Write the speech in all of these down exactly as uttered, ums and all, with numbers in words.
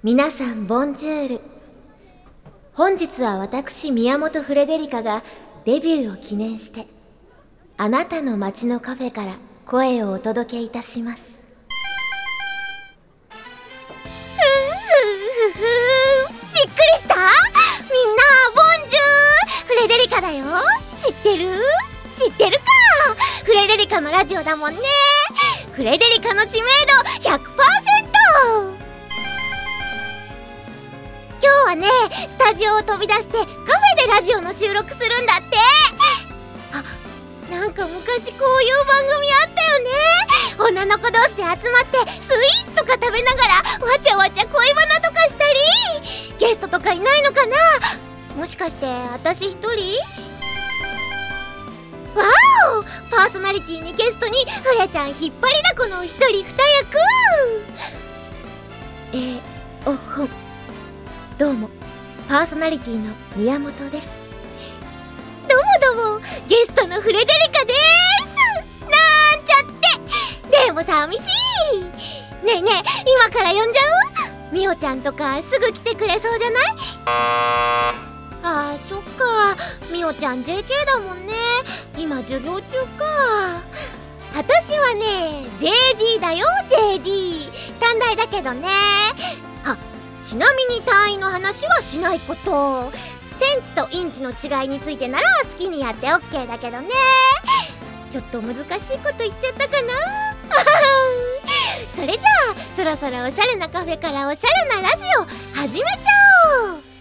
皆さんボンジュール。本日は私宮本フレデリカがデビューを記念してあなたの街のカフェから声をお届けいたします。 びっくりした？みんなボンジューフレデリカだよ。知ってる？知ってるか？フレデリカのラジオだもんね。フレデリカの知名度 ひゃくパーセント。 今日はね、スタジオを飛び出してカフェでラジオの収録するんだって。あ、なんか昔こういう番組あったよね。女の子同士で集まってスイーツとか食べながらわちゃわちゃ恋バナとかしたり。ゲストとかいないのかな？もしかして私一人？わお！パーソナリティにゲストにフレちゃん引っ張りだこの一人二役。 えー、おほん。どうも、パーソナリティの宮本です。 どうもどうも、ゲストのフレデリカでーす。なんちゃって。でも寂しい。ねえねえ、今から呼んじゃう？みおちゃんとかすぐ来てくれそうじゃない？あー、そっか。みおちゃん ジェーケー だもんね。今授業中か。私はね ジェーディー だよ。 ジェーディー 短大だけどね。あ、ちなみに単位の話はしないこと。センチとインチの違いについてなら好きにやって オッケー だけどね。ちょっと難しいこと言っちゃったかな。それじゃあそろそろおしゃれなカフェからおしゃれなラジオ始めちゃおう。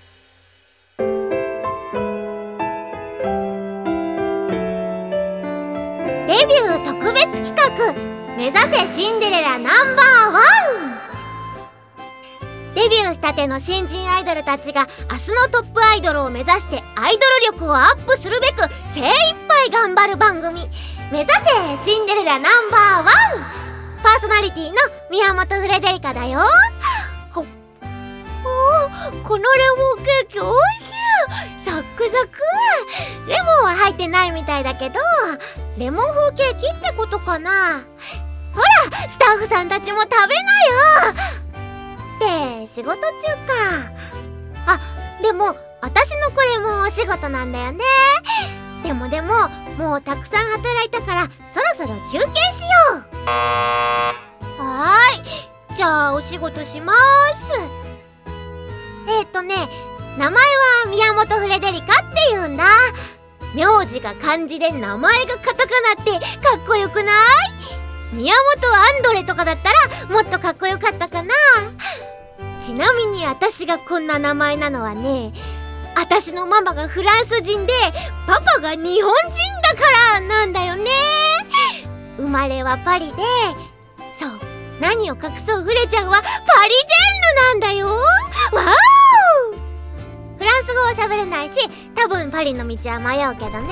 デビュー特別企画、目指せシンデレラナンバーワン。デビューしたての新人アイドルたちが明日のトップアイドルを目指してアイドル力をアップするべく精一杯頑張る番組、目指せシンデレラナンバーワン。パーソナリティの宮本フレデリカだよ。ほっ、おー、このレモンケーキおいしい。サックサク。レモンは入ってないみたいだけどレモン風ケーキってことかな。ほら、スタッフさんたちも食べなよって仕事中か。あ、でも私のこれもお仕事なんだよね。でもでももうたくさん働いたからそろそろ休憩しよう。はーい、じゃあお仕事しまーす。えーっとね、名前は宮本フレデリカって言うんだ。名字が漢字で名前がカタカナってかっこよくない？宮本アンドレとかだったらもっとかっこよかったかな。ちなみに私がこんな名前なのはね、私のママがフランス人でパパが日本人だからなんだよね。生まれはパリで、そう、何を隠そうフレちゃんはパリジェンヌなんだよ。わーお！フランス語を喋れないし多分パリの道は迷うけどね。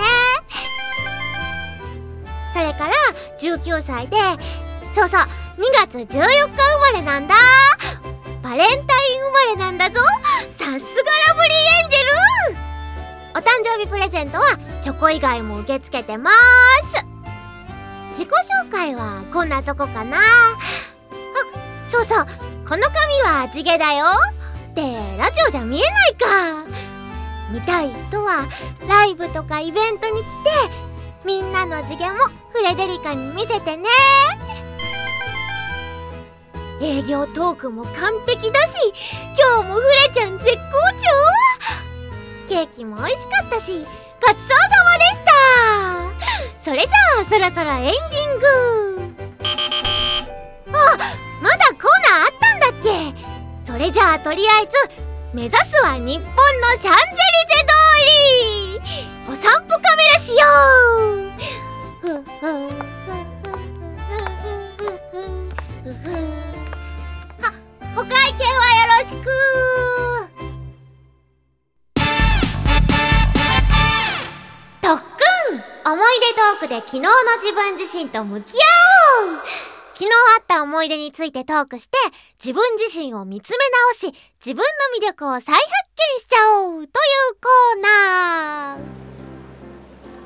それからじゅうきゅうさいで、そうそう、にがつじゅうよっか生まれなんだ。バレンタイン生まれなんだぞ。さすがラブリーエンジェル。お誕生日プレゼントはチョコ以外も受け付けてまーす。自己紹介はこんなとこかな。あ、そうそう、この髪は地毛だよ。ってラジオじゃ見えないか。見たい人はライブとかイベントに来てみんなの地毛もフレデリカに見せてね。営業トークも完璧だし今日もフレちゃん絶好調。ケーキも美味しかったしごちそうさまでした。それじゃあそろそろエンディング。あ、まだコーナーあったんだっけ。それじゃあとりあえず目指すは日本のシャンゼリゼ通り。お散歩カメラしよう。ふふふふふふふ。は、お会計はよろしく。特訓、思い出トークで昨日の自分自身と向き合おう。昨日あった思い出についてトークして自分自身を見つめ直し自分の魅力を再発見しちゃおうというコーナー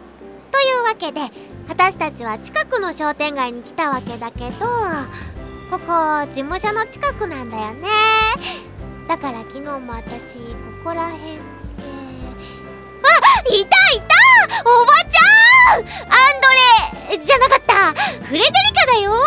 というわけで、私たちは近くの商店街に来たわけだけど、 ここ事務所の近くなんだよね。だから昨日も私ここら辺で、あ、いたいた、おばちゃん、アンドレじゃなかった、フレデリカだよ。ヤッ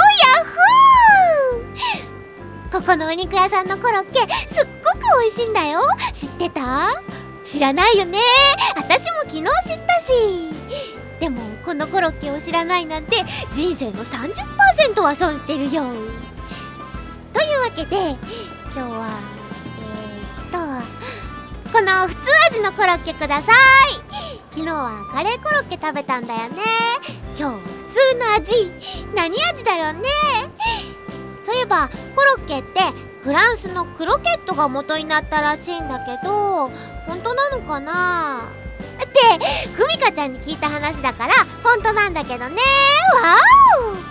ホー。ここのお肉屋さんのコロッケすっごく美味しいんだよ。知ってた？知らないよね。私も昨日知ったし。でもこのコロッケを知らないなんて人生の さんじゅっパーセント は損してるよ。というわけで今日はえー、っとこの普通味のコロッケください。昨日はカレーコロッケ食べたんだよね。今日は普通の味、何味だろうね。そういえばコロッケってフランスのクロケットが元になったらしいんだけど、本当なのかなってふみかちゃんに聞いた話だから本当なんだけどね。わお、わ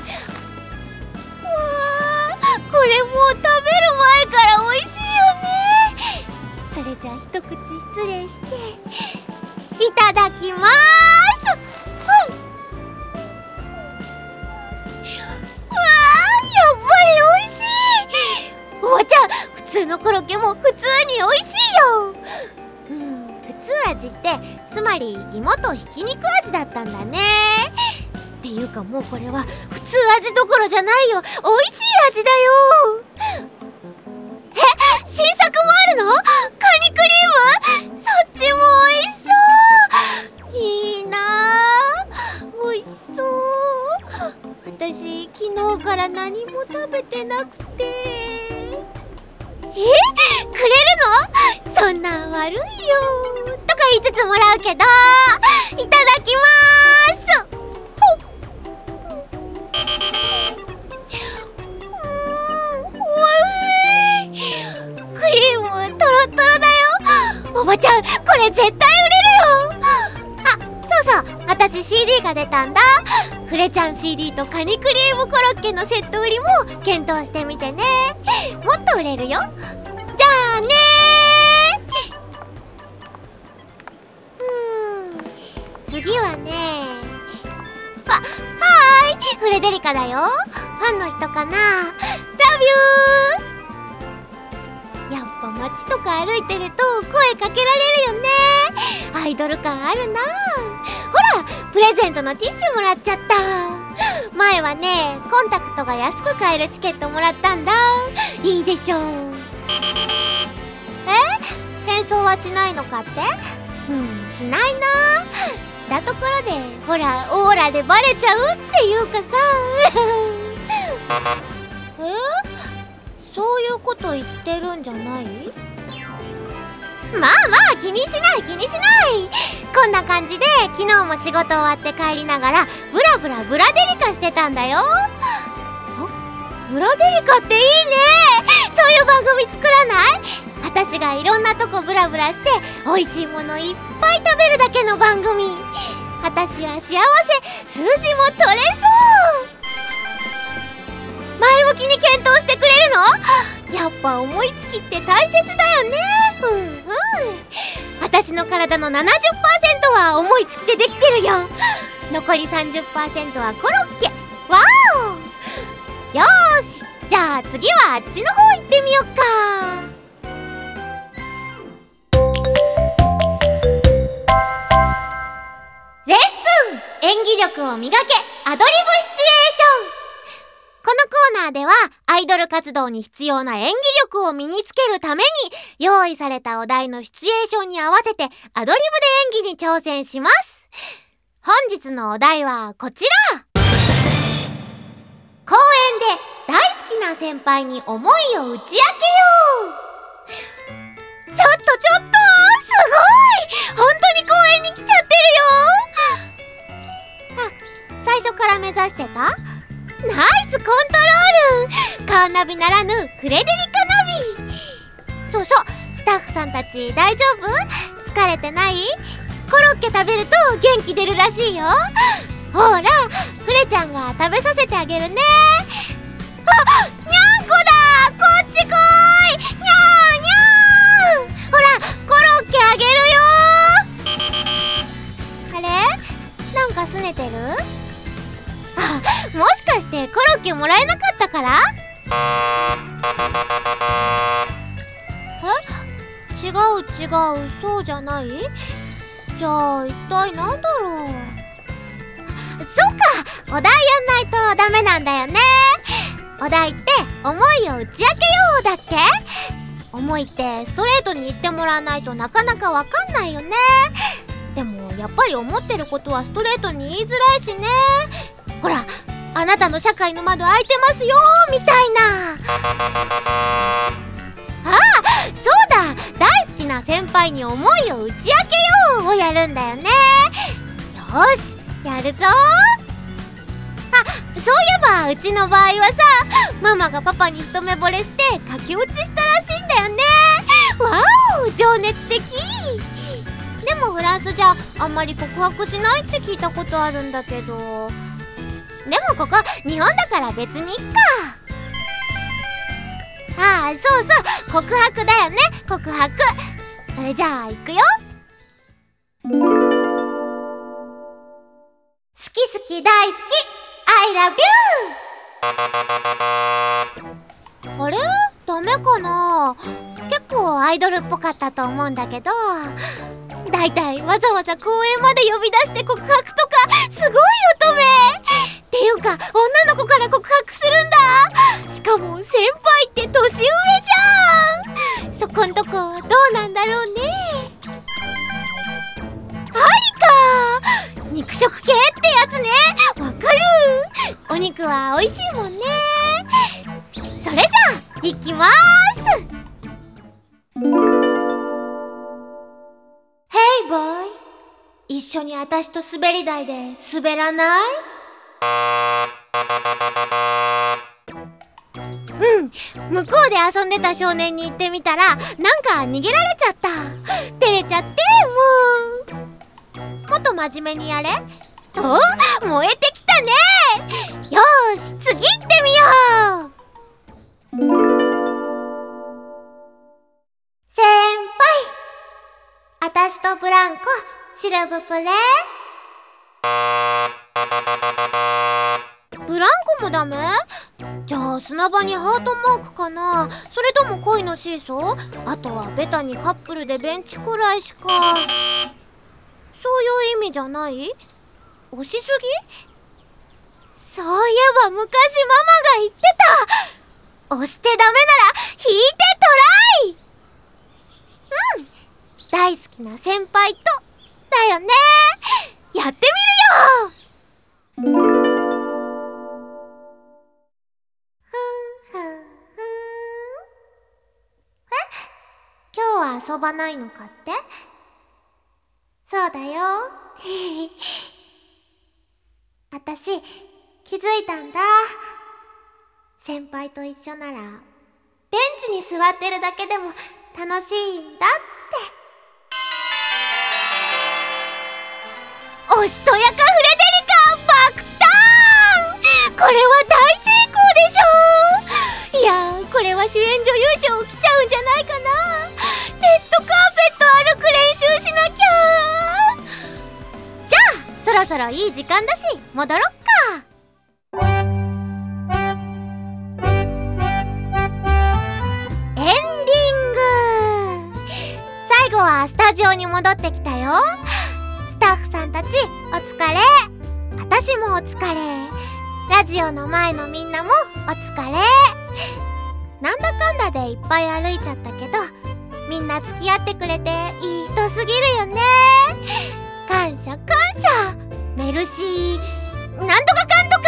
ー、これもう食べる前から美味しいよね。それじゃあ一口失礼していただきまーす。うん、わー、やっぱり美味しい。おばちゃん、普通のコロッケも普通に美味しいよ。うん、普通味ってつまり芋とひき肉味だったんだね。っていうかもうこれは普通味どころじゃないよ、美味しい味だよ。え、新作もあるの？カニクリーム？そっちも美味しそう。いいなぁ、美味しそう。私昨日から何も食べてなくて。え？くれるの？そんなん悪いよとか言いつつもらうけど、いただきまーす。ほっ、うん、おいしい。クリームトロトロだよ。おばちゃん、これ絶対売れるよ。あ、そうそう、私 シーディー が出たんだ。フレちゃん シーディー とカニクリームコロッケのセット売りも検討してみてね。もっと売れるよ。じゃあねー。うーん、次はね、わ、はーい、フレデリカだよ。ファンの人かな。ラビュー。やっぱ街とか歩いてると声かけられるよね。アイドル感あるな。ほら、プレゼントのティッシュもらっちゃった。前はね、コンタクトが安く買えるチケットもらったんだ。いいでしょう。え？変装はしないのかって？うん、しないな。したところでほらオーラでバレちゃうっていうかさ。え？そういうこと言ってるんじゃない？まあまあ、気にしない気にしない。こんな感じで昨日も仕事終わって帰りながらブラブラブラデリカしてたんだよ。ブラデリカっていいね。そういう番組作らない？私がいろんなとこブラブラして美味しいものいっぱい食べるだけの番組。私は幸せ、数字も取れそう。前向きに検討してくれるの？やっぱ思いつきって大切だよね。うんうん。私の体の ななじゅっパーセント は思いつきでできてるよ。残り さんじゅっパーセント はコロッケ。わお。よーし、じゃあ次はあっちの方行ってみよっか。レッスン、演技力を磨け、アドリブシチュエーション。このコーナーではアイドル活動に必要な演技力を身につけるために用意されたお題のシチュエーションに合わせてアドリブで演技に挑戦します。本日のお題はこちら。公園で大好きな先輩に思いを打ち明けよう。ちょっとちょっと、すごい、本当に公園に来ちゃってるよ。あ、最初から目指してた？ナイスコントロール。カーナビならぬフレデリカナビ。そうそう、スタッフさんたち大丈夫？疲れてない？コロッケ食べると元気出るらしいよ。ほら、フレちゃんが食べさせてあげるね。あ、にゃんこだ、こっち来い。にゃーにゃー。ほら、コロッケあげるよ。あれ？なんか拗ねてる？あ、もしかしてコロッケもらえなかったから？ え？違う違う、そうじゃない？じゃあ一体なんだろう。そっか、お題やんないとダメなんだよね。お題って思いを打ち明けようだっけ？思いってストレートに言ってもらわないとなかなかわかんないよね。でもやっぱり思ってることはストレートに言いづらいしね。ほら、あなたの社会の窓開いてますよみたいな。ああ、そうだ、大好きな先輩に思いを打ち明けようをやるんだよね。よし、やるぞ。あ、そういえばうちの場合はさ、ママがパパに一目惚れして駆け落ちしたらしいんだよね。わお、情熱的。でもフランスじゃあんまり告白しないって聞いたことあるんだけど。でもここ日本だから別にいっか。ああ、そうそう、告白だよね、告白。それじゃあ行くよ。好き好き大好き I love you。 あれ？ダメかな？結構アイドルっぽかったと思うんだけど。だいたいわざわざ公園まで呼び出して告白とかすごい乙女っていうか、女の子から告白するんだ。しかも先輩って年上じゃん。そこんとこどうなんだろうね。ありか、肉食系ってやつね。わかる。お肉は美味しいもんね。それじゃあ行きまーす。Hey boy、 一緒にあたしと滑り台で滑らない？うん、向こうで遊んでた少年に言ってみたら、なんか逃げられちゃった。照れちゃって、もうもっと真面目にやれ。お、燃えてきたね。よーし、次行ってみよう。先輩、あたしとブランコシルブプレー。ブランコもダメ？じゃあ砂場にハートマークかな。それとも恋のシーソー？あとはベタにカップルでベンチくらいしか。そういう意味じゃない？押しすぎ？そういえば昔ママが言ってた。押してダメなら引いてトライ。うん、大好きな先輩とだよね。やってみるよ。今日は遊ばないのかって？そうだよ。あたし気づいたんだ。先輩と一緒ならベンチに座ってるだけでも楽しいんだって。おしとやかフレデリカ爆誕。これは大成功でしょ。いやー、これは主演女優賞来ちゃうんじゃないかな。レッドカーペット歩く練習しなきゃ。じゃあそろそろいい時間だし戻ろっか。エンディング。最後はスタジオに戻ってきたよ。スタッフさんたちお疲れ。あたしもお疲れ。ラジオの前のみんなもお疲れ。なんだかんだでいっぱい歩いちゃったけど、みんな付き合ってくれていい人すぎるよね。感謝感謝。メルシーなんとかかんとか。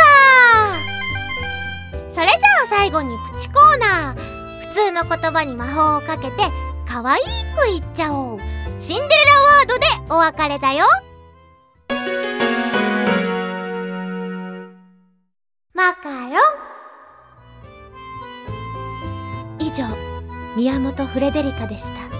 それじゃあ最後にプチコーナー。普通の言葉に魔法をかけて可愛く言っちゃおう。シンデレラワードでお別れだよ。マカロン。 以上、宮本フレデリカでした。